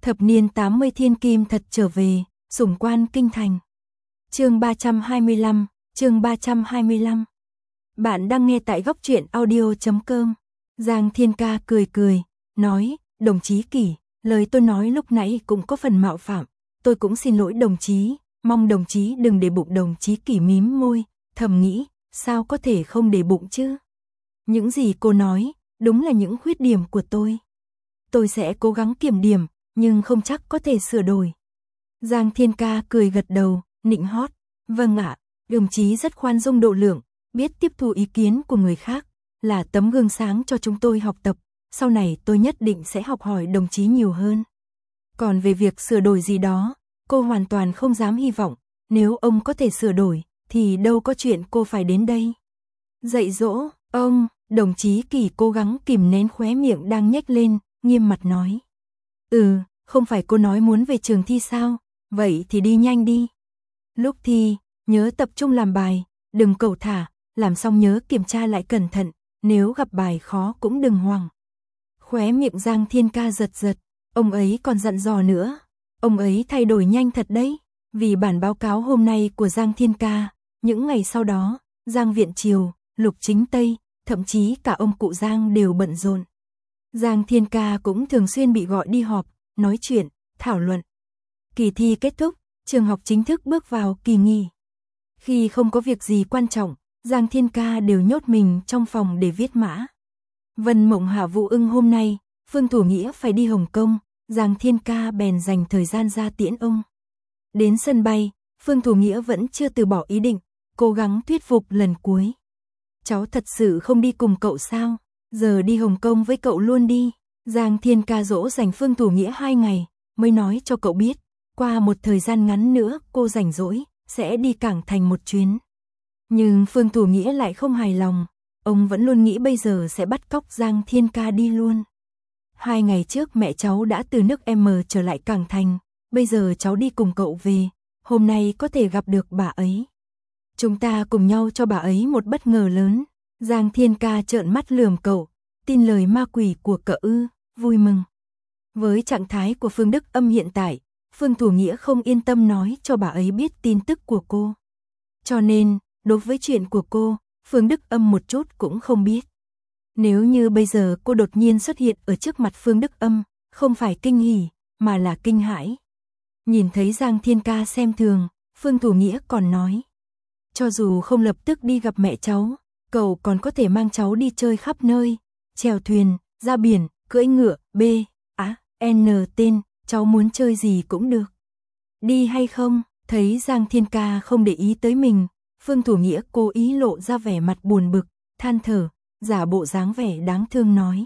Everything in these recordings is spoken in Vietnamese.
Thập niên 80 thiên kim thật trở về, sủng quan kinh thành. Chương 325, chương 325. Bạn đang nghe tại góc truyện audio.com. Giang Thiên Ca cười cười, nói, đồng chí Kỷ, lời tôi nói lúc nãy cũng có phần mạo phạm, tôi cũng xin lỗi đồng chí, mong đồng chí đừng để bụng. Đồng chí Kỷ mím môi, thầm nghĩ, sao có thể không để bụng chứ? Những gì cô nói, đúng là những khuyết điểm của tôi. Tôi sẽ cố gắng kiểm điểm, nhưng không chắc có thể sửa đổi. Giang Thiên Ca cười gật đầu, nịnh hót, vâng ạ, đồng chí rất khoan dung độ lượng, biết tiếp thu ý kiến của người khác, là tấm gương sáng cho chúng tôi học tập, sau này tôi nhất định sẽ học hỏi đồng chí nhiều hơn. Còn về việc sửa đổi gì đó, cô hoàn toàn không dám hy vọng, nếu ông có thể sửa đổi, thì đâu có chuyện cô phải đến đây. Dạy dỗ, ông, đồng chí Kỷ cố gắng kìm nén khóe miệng đang nhếch lên, nghiêm mặt nói. Không phải cô nói muốn về trường thi sao, vậy thì đi nhanh đi. Lúc thi, nhớ tập trung làm bài, đừng cẩu thả, làm xong nhớ kiểm tra lại cẩn thận, nếu gặp bài khó cũng đừng hoảng. Khóe miệng Giang Thiên Ca giật giật, ông ấy còn dặn dò nữa, ông ấy thay đổi nhanh thật đấy, vì bản báo cáo hôm nay của Giang Thiên Ca, những ngày sau đó, Giang Viện Triều, Lục Chính Tây, thậm chí cả ông cụ Giang đều bận rộn. Giang Thiên Ca cũng thường xuyên bị gọi đi họp, nói chuyện, thảo luận. Kỳ thi kết thúc, trường học chính thức bước vào kỳ nghỉ. Khi không có việc gì quan trọng, Giang Thiên Ca đều nhốt mình trong phòng để viết mã. Vân Mộng Hạ Vũ Ưng hôm nay, Phương Thủ Nghĩa phải đi Hồng Kông, Giang Thiên Ca bèn dành thời gian ra tiễn ông. Đến sân bay, Phương Thủ Nghĩa vẫn chưa từ bỏ ý định, cố gắng thuyết phục lần cuối. Cháu thật sự không đi cùng cậu sao? Giờ đi Hồng Kông với cậu luôn đi. Giang Thiên Ca dỗ dành Phương Thủ Nghĩa 2 ngày, mới nói cho cậu biết, qua một thời gian ngắn nữa cô rảnh rỗi, sẽ đi Cảng Thành một chuyến. Nhưng Phương Thủ Nghĩa lại không hài lòng, ông vẫn luôn nghĩ bây giờ sẽ bắt cóc Giang Thiên Ca đi luôn. 2 ngày trước mẹ cháu đã từ nước M trở lại Cảng Thành, bây giờ cháu đi cùng cậu về, hôm nay có thể gặp được bà ấy. Chúng ta cùng nhau cho bà ấy một bất ngờ lớn. Giang Thiên Ca trợn mắt lườm cậu, tin lời ma quỷ của cậu ư, vui mừng. Với trạng thái của Phương Đức Âm hiện tại, Phương Thủ Nghĩa không yên tâm nói cho bà ấy biết tin tức của cô. Cho nên, đối với chuyện của cô, Phương Đức Âm một chút cũng không biết. Nếu như bây giờ cô đột nhiên xuất hiện ở trước mặt Phương Đức Âm, không phải kinh hỉ, mà là kinh hãi. Nhìn thấy Giang Thiên Ca xem thường, Phương Thủ Nghĩa còn nói. Cho dù không lập tức đi gặp mẹ cháu, cậu còn có thể mang cháu đi chơi khắp nơi, chèo thuyền, ra biển, cưỡi ngựa, N tên, cháu muốn chơi gì cũng được. Đi hay không? Thấy Giang Thiên Ca không để ý tới mình, Phương Thủ Nghĩa cố ý lộ ra vẻ mặt buồn bực, than thở, giả bộ dáng vẻ đáng thương nói.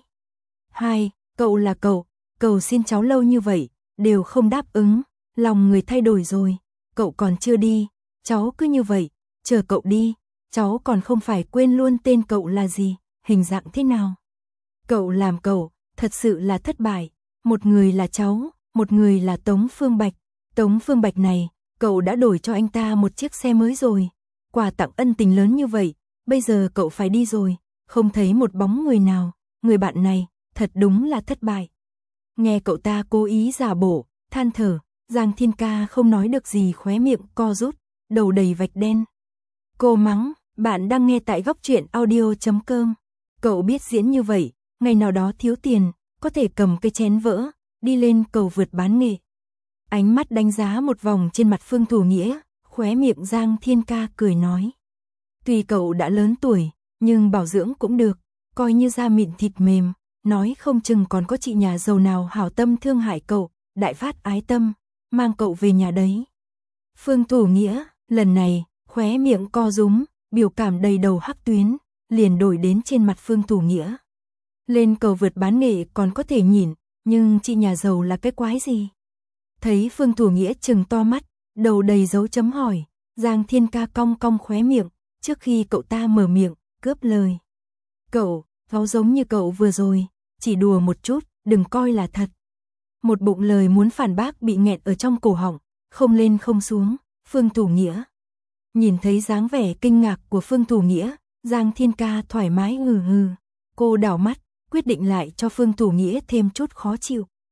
Cậu là cậu, cầu xin cháu lâu như vậy, đều không đáp ứng, lòng người thay đổi rồi, cậu còn chưa đi, cháu cứ như vậy, chờ cậu đi, cháu còn không phải quên luôn tên cậu là gì, hình dạng thế nào. Cậu làm cậu, thật sự là thất bại, một người là cháu, một người là Tống Phương Bạch. Tống Phương Bạch này, cậu đã đổi cho anh ta một chiếc xe mới rồi, quà tặng ân tình lớn như vậy, bây giờ cậu phải đi rồi, không thấy một bóng người nào, người bạn này, thật đúng là thất bại. Nghe cậu ta cố ý giả bộ, than thở, Giang Thiên Ca không nói được gì, khóe miệng co rút, đầu đầy vạch đen. Cô mắng, bạn đang nghe tại góc truyện audio.com. Cậu biết diễn như vậy, ngày nào đó thiếu tiền, có thể cầm cây chén vỡ, đi lên cầu vượt bán nghệ. Ánh mắt đánh giá một vòng trên mặt Phương Thủ Nghĩa, khóe miệng Giang Thiên Ca cười nói. Tuy cậu đã lớn tuổi, nhưng bảo dưỡng cũng được, coi như da mịn thịt mềm, nói không chừng còn có chị nhà giàu nào hảo tâm thương hại cậu, đại phát ái tâm, mang cậu về nhà đấy. Phương Thủ Nghĩa, lần này, khóe miệng co rúm, biểu cảm đầy đầu hắc tuyến, liền đổi đến trên mặt Phương Thủ Nghĩa. Lên cầu vượt bán nghệ còn có thể nhìn, nhưng chị nhà giàu là cái quái gì? Thấy Phương Thủ Nghĩa trừng to mắt, đầu đầy dấu chấm hỏi, Giang Thiên Ca cong cong khóe miệng, trước khi cậu ta mở miệng, cướp lời. Cậu, nó giống như cậu vừa rồi, chỉ đùa một chút, đừng coi là thật. Một bụng lời muốn phản bác bị nghẹn ở trong cổ họng, không lên không xuống, Phương Thủ Nghĩa. Nhìn thấy dáng vẻ kinh ngạc của Phương Thủ Nghĩa, Giang Thiên Ca thoải mái hừ hừ. Cô đảo mắt, quyết định lại cho Phương Thủ Nghĩa thêm chút khó chịu.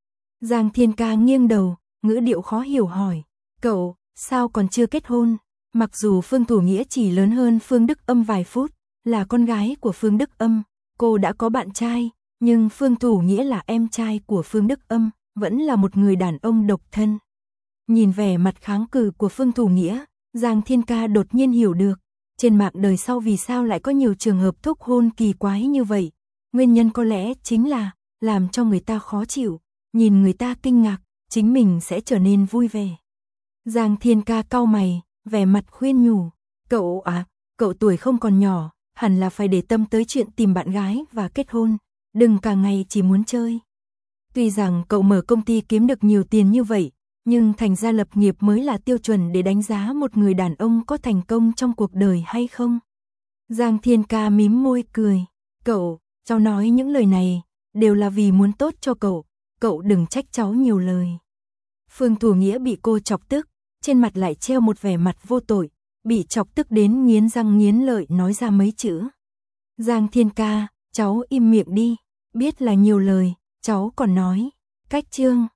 Giang Thiên Ca nghiêng đầu, ngữ điệu khó hiểu hỏi, cậu, sao còn chưa kết hôn? Mặc dù Phương Thủ Nghĩa chỉ lớn hơn Phương Đức Âm vài phút, là con gái của Phương Đức Âm, cô đã có bạn trai, nhưng Phương Thủ Nghĩa là em trai của Phương Đức Âm, vẫn là một người đàn ông độc thân. Nhìn vẻ mặt kháng cự của Phương Thủ Nghĩa, Giang Thiên Ca đột nhiên hiểu được, trên mạng đời sau vì sao lại có nhiều trường hợp thúc hôn kỳ quái như vậy. Nguyên nhân có lẽ chính là làm cho người ta khó chịu, nhìn người ta kinh ngạc, chính mình sẽ trở nên vui vẻ. Giang Thiên Ca cau mày, vẻ mặt khuyên nhủ, cậu à, cậu tuổi không còn nhỏ, hẳn là phải để tâm tới chuyện tìm bạn gái và kết hôn, đừng cả ngày chỉ muốn chơi. Tuy rằng cậu mở công ty kiếm được nhiều tiền như vậy, nhưng thành ra lập nghiệp mới là tiêu chuẩn để đánh giá một người đàn ông có thành công trong cuộc đời hay không. Giang Thiên Ca mím môi cười, cậu, cháu nói những lời này, đều là vì muốn tốt cho cậu đừng trách cháu nhiều lời. Phương Thủ Nghĩa bị cô chọc tức, trên mặt lại treo một vẻ mặt vô tội, bị chọc tức đến nghiến răng nghiến lợi nói ra mấy chữ. Giang Thiên Ca, cháu im miệng đi, biết là nhiều lời, cháu còn nói. Cách chương